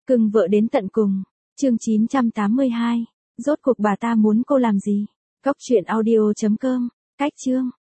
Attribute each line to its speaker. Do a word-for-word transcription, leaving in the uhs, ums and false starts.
Speaker 1: Cưng vợ đến tận cùng. Chương chín trăm tám mươi hai. Rốt cuộc bà ta muốn cô làm gì? Cóc truyện audio chấm com. Cách chương.